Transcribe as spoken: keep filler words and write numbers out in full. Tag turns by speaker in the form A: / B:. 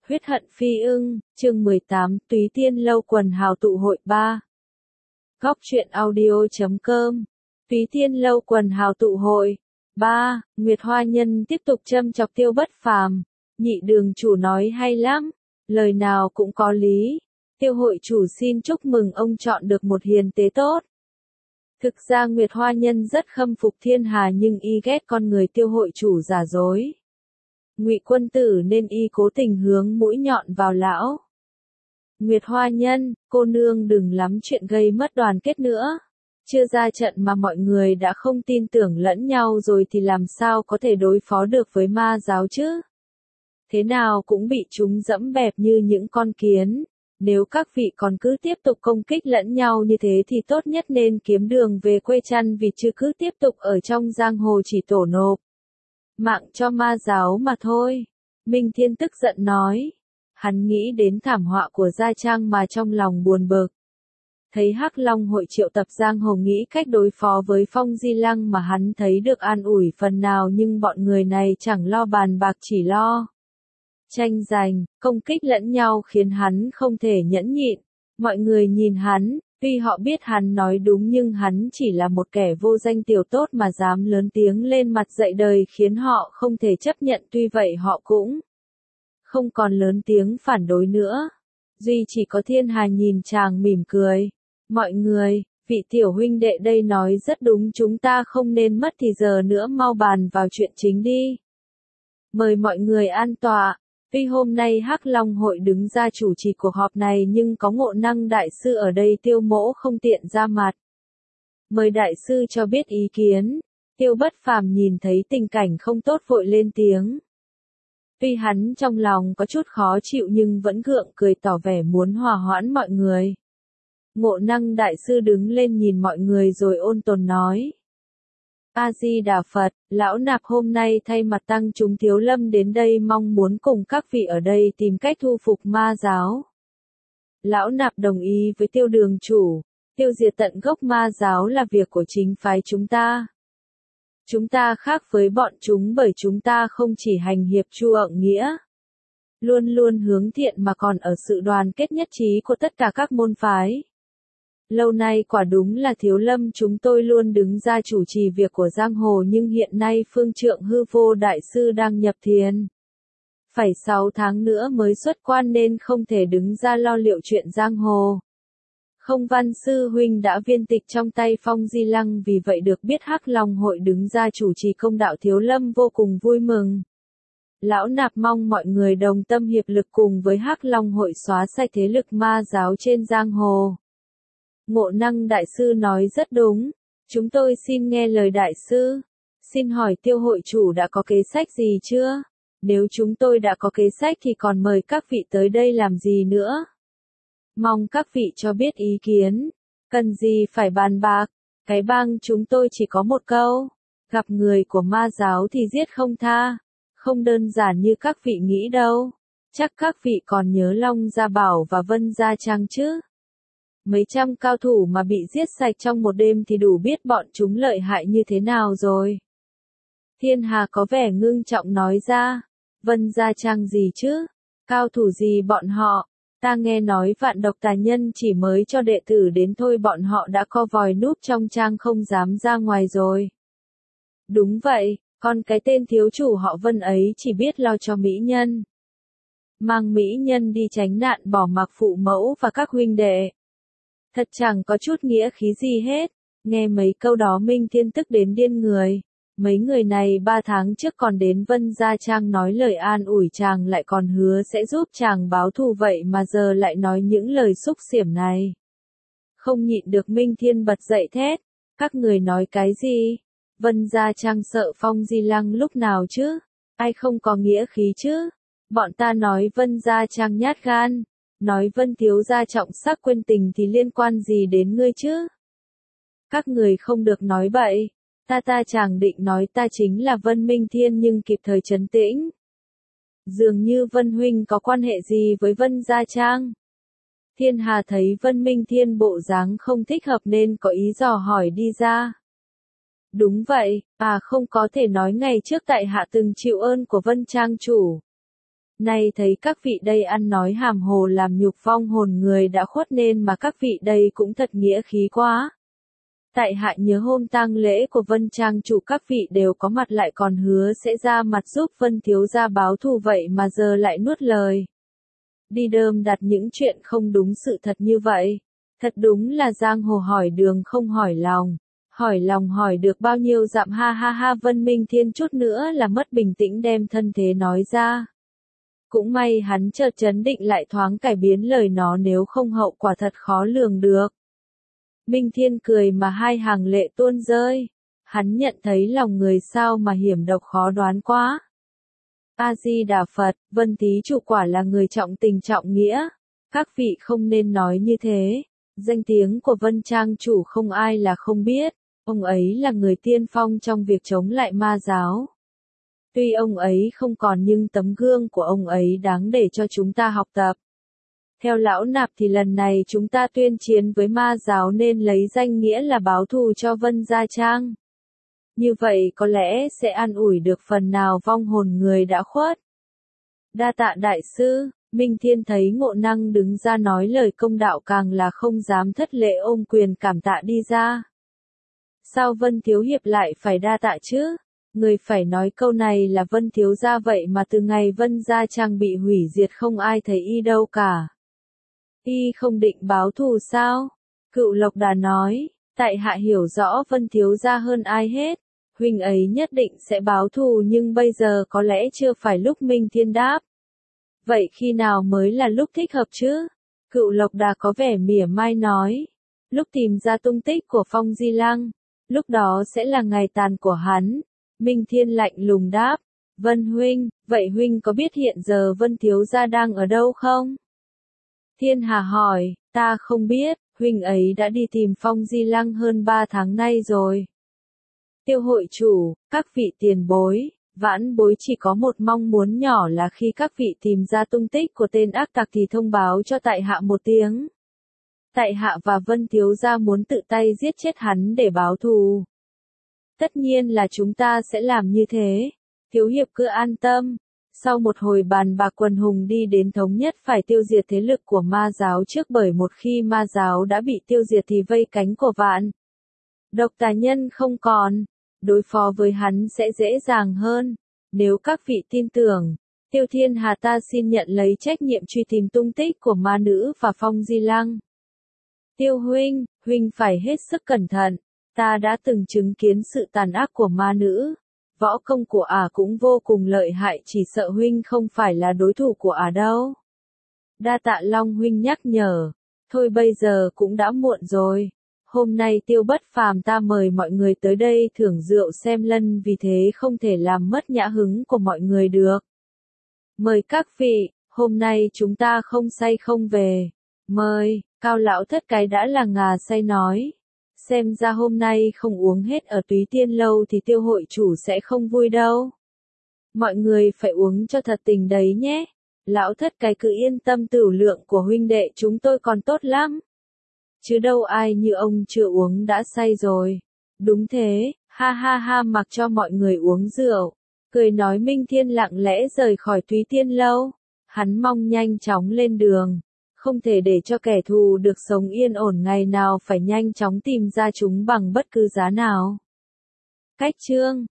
A: Huyết hận phi ưng, chương mười tám, Túy Tiên lâu quần hào tụ hội ba. Góc truyện audio chấm com. Túy Tiên lâu quần hào tụ hội ba. Nguyệt Hoa Nhân tiếp tục châm chọc Tiêu Bất Phàm. Nhị đường chủ nói hay lắm, lời nào cũng có lý. Tiêu hội chủ xin chúc mừng ông chọn được một hiền tế tốt. Thực ra Nguyệt Hoa Nhân rất khâm phục Thiên Hà nhưng y ghét con người Tiêu hội chủ giả dối. Ngụy quân tử nên y cố tình hướng mũi nhọn vào lão. Nguyệt Hoa Nhân, cô nương đừng lắm chuyện gây mất đoàn kết nữa. Chưa ra trận mà mọi người đã không tin tưởng lẫn nhau rồi thì làm sao có thể đối phó được với ma giáo chứ? Thế nào cũng bị chúng dẫm bẹp như những con kiến. Nếu các vị còn cứ tiếp tục công kích lẫn nhau như thế thì tốt nhất nên kiếm đường về quê chăn vịt chứ cứ tiếp tục ở trong giang hồ chỉ tổ nộp mạng cho ma giáo mà thôi. Minh Thiên tức giận nói. Hắn nghĩ đến thảm họa của Gia Trang mà trong lòng buồn bực. Thấy Hắc Long hội triệu tập giang hồ nghĩ cách đối phó với Phong Di Lăng mà hắn thấy được an ủi phần nào nhưng bọn người này chẳng lo bàn bạc chỉ lo tranh giành, công kích lẫn nhau khiến hắn không thể nhẫn nhịn. Mọi người nhìn hắn, tuy họ biết hắn nói đúng nhưng hắn chỉ là một kẻ vô danh tiểu tốt mà dám lớn tiếng lên mặt dạy đời khiến họ không thể chấp nhận, tuy vậy họ cũng không còn lớn tiếng phản đối nữa. Duy chỉ có Thiên Hà nhìn chàng mỉm cười. Mọi người, vị tiểu huynh đệ đây nói rất đúng, chúng ta không nên mất thì giờ nữa, mau bàn vào chuyện chính đi. Mời mọi người an tọa. Tuy hôm nay Hắc Long hội đứng ra chủ trì cuộc họp này nhưng có Ngộ Năng đại sư ở đây, Tiêu mỗ không tiện ra mặt. Mời đại sư cho biết ý kiến. Tiêu Bất Phàm nhìn thấy tình cảnh không tốt vội lên tiếng. Tuy hắn trong lòng có chút khó chịu nhưng vẫn gượng cười tỏ vẻ muốn hòa hoãn mọi người. Ngộ Năng đại sư đứng lên nhìn mọi người rồi ôn tồn nói. A Di Đà Phật, lão nạp hôm nay thay mặt tăng chúng Thiếu Lâm đến đây mong muốn cùng các vị ở đây tìm cách thu phục ma giáo. Lão nạp đồng ý với Tiêu đường chủ, tiêu diệt tận gốc ma giáo là việc của chính phái chúng ta. Chúng ta khác với bọn chúng bởi chúng ta không chỉ hành hiệp chu ợng nghĩa, luôn luôn hướng thiện mà còn ở sự đoàn kết nhất trí của tất cả các môn phái. Lâu nay quả đúng là Thiếu Lâm chúng tôi luôn đứng ra chủ trì việc của giang hồ nhưng hiện nay Phương Trượng Hư Vô đại sư đang nhập thiền. Phải sáu tháng nữa mới xuất quan nên không thể đứng ra lo liệu chuyện giang hồ. Không Văn sư huynh đã viên tịch trong tay Phong Di Lăng, vì vậy được biết Hắc Long hội đứng ra chủ trì công đạo Thiếu Lâm vô cùng vui mừng. Lão nạp mong mọi người đồng tâm hiệp lực cùng với Hắc Long hội xóa sạch thế lực ma giáo trên giang hồ. Ngộ Năng đại sư nói rất đúng, chúng tôi xin nghe lời đại sư. Xin hỏi Tiêu hội chủ đã có kế sách gì chưa? Nếu chúng tôi đã có kế sách thì còn mời các vị tới đây làm gì nữa? Mong các vị cho biết ý kiến. Cần gì phải bàn bạc? Cái bang chúng tôi chỉ có một câu. Gặp người của ma giáo thì giết không tha. Không đơn giản như các vị nghĩ đâu. Chắc các vị còn nhớ Long Gia Bảo và Vân Gia Trang chứ? Mấy trăm cao thủ mà bị giết sạch trong một đêm thì đủ biết bọn chúng lợi hại như thế nào rồi. Thiên Hà có vẻ ngưng trọng nói ra. Vân Gia Trang gì chứ? Cao thủ gì bọn họ? Ta nghe nói Vạn Độc tà nhân chỉ mới cho đệ tử đến thôi, bọn họ đã co vòi núp trong trang không dám ra ngoài rồi. Đúng vậy, còn cái tên thiếu chủ họ Vân ấy chỉ biết lo cho mỹ nhân. Mang mỹ nhân đi tránh nạn, bỏ mặc phụ mẫu và các huynh đệ. Thật chẳng có chút nghĩa khí gì hết. Nghe mấy câu đó Minh Thiên tức đến điên người. Mấy người này ba tháng trước còn đến Vân Gia Trang nói lời an ủi chàng, lại còn hứa sẽ giúp chàng báo thù, vậy mà giờ lại nói những lời xúc xỉm này. Không nhịn được Minh Thiên bật dậy thét. Các người nói cái gì? Vân Gia Trang sợ Phong Di Lăng lúc nào chứ? Ai không có nghĩa khí chứ? Bọn ta nói Vân Gia Trang nhát gan. Nói Vân thiếu gia trọng sắc quên tình thì liên quan gì đến ngươi chứ? Các người không được nói bậy. Ta ta chẳng định nói ta chính là Vân Minh Thiên nhưng kịp thời trấn tĩnh. Dường như Vân huynh có quan hệ gì với Vân Gia Trang? Thiên Hà thấy Vân Minh Thiên bộ dáng không thích hợp nên có ý dò hỏi đi ra. Đúng vậy, à không, có thể nói ngày trước tại hạ từng chịu ơn của Vân Trang chủ. Nay thấy các vị đây ăn nói hàm hồ làm nhục vong hồn người đã khuất nên mà các vị đây cũng thật nghĩa khí quá. Tại hạ nhớ hôm tang lễ của Vân Trang chủ các vị đều có mặt lại còn hứa sẽ ra mặt giúp Vân thiếu gia báo thù vậy mà giờ lại nuốt lời. Đi đơm đặt những chuyện không đúng sự thật như vậy. Thật đúng là giang hồ hỏi đường không hỏi lòng. Hỏi lòng hỏi được bao nhiêu dặm ha ha ha. Vân Minh Thiên chút nữa là mất bình tĩnh đem thân thế nói ra. Cũng may hắn chợt chấn định lại thoáng cải biến lời nó nếu không hậu quả thật khó lường được. Minh Thiên cười mà hai hàng lệ tuôn rơi. Hắn nhận thấy lòng người sao mà hiểm độc khó đoán quá. A-di-đà Phật, Vân thí chủ quả là người trọng tình trọng nghĩa. Các vị không nên nói như thế. Danh tiếng của Vân Trang chủ không ai là không biết. Ông ấy là người tiên phong trong việc chống lại ma giáo. Tuy ông ấy không còn nhưng tấm gương của ông ấy đáng để cho chúng ta học tập. Theo lão nạp thì lần này chúng ta tuyên chiến với ma giáo nên lấy danh nghĩa là báo thù cho Vân Gia Trang. Như vậy có lẽ sẽ an ủi được phần nào vong hồn người đã khuất. Đa tạ đại sư, Minh Thiên thấy Ngộ Năng đứng ra nói lời công đạo càng là không dám thất lễ ôm quyền cảm tạ đi ra. Sao Vân Thiếu Hiệp lại phải đa tạ chứ? Người phải nói câu này là Vân Thiếu Gia vậy mà từ ngày Vân Gia Trang bị hủy diệt không ai thấy y đâu cả. Y không định báo thù sao? Cựu Lộc Đà nói, tại hạ hiểu rõ Vân Thiếu Gia hơn ai hết. Huynh ấy nhất định sẽ báo thù nhưng bây giờ có lẽ chưa phải lúc. Minh Thiên đáp. Vậy khi nào mới là lúc thích hợp chứ? Cựu Lộc Đà có vẻ mỉa mai nói. Lúc tìm ra tung tích của Phong Di Lăng, lúc đó sẽ là ngày tàn của hắn. Minh Thiên lạnh lùng đáp. Vân huynh, vậy huynh có biết hiện giờ Vân Thiếu Gia đang ở đâu không? Thiên Hà hỏi, ta không biết, huynh ấy đã đi tìm Phong Di Lăng hơn ba tháng nay rồi. Tiêu hội chủ, các vị tiền bối, vãn bối chỉ có một mong muốn nhỏ là khi các vị tìm ra tung tích của tên ác tặc thì thông báo cho tại hạ một tiếng. Tại hạ và Vân Thiếu Gia muốn tự tay giết chết hắn để báo thù. Tất nhiên là chúng ta sẽ làm như thế. Thiếu hiệp cứ an tâm. Sau một hồi bàn bạc quần hùng đi đến thống nhất phải tiêu diệt thế lực của ma giáo trước, bởi một khi ma giáo đã bị tiêu diệt thì vây cánh của vạn độc tà nhân không còn. Đối phó với hắn sẽ dễ dàng hơn. Nếu các vị tin tưởng, Tiêu Thiên Hà ta xin nhận lấy trách nhiệm truy tìm tung tích của ma nữ và Phong Di Lăng. Tiêu huynh, huynh phải hết sức cẩn thận. Ta đã từng chứng kiến sự tàn ác của ma nữ. Võ công của ả cũng vô cùng lợi hại, chỉ sợ huynh không phải là đối thủ của ả đâu. Đa tạ Long huynh nhắc nhở. Thôi bây giờ cũng đã muộn rồi. Hôm nay Tiêu Bất Phàm ta mời mọi người tới đây thưởng rượu xem lân, vì thế không thể làm mất nhã hứng của mọi người được. Mời các vị, hôm nay chúng ta không say không về. Mời, Cao lão thất cái đã là ngà say nói. Xem ra hôm nay không uống hết ở Túy Tiên Lâu thì Tiêu hội chủ sẽ không vui đâu. Mọi người phải uống cho thật tình đấy nhé. Lão thất cái cứ yên tâm, tửu lượng của huynh đệ chúng tôi còn tốt lắm. Chứ đâu ai như ông chưa uống đã say rồi. Đúng thế, ha ha ha, mặc cho mọi người uống rượu. Cười nói Minh Thiên lặng lẽ rời khỏi Túy Tiên Lâu. Hắn mong nhanh chóng lên đường. Không thể để cho kẻ thù được sống yên ổn, ngày nào phải nhanh chóng tìm ra chúng bằng bất cứ giá nào. Cách chương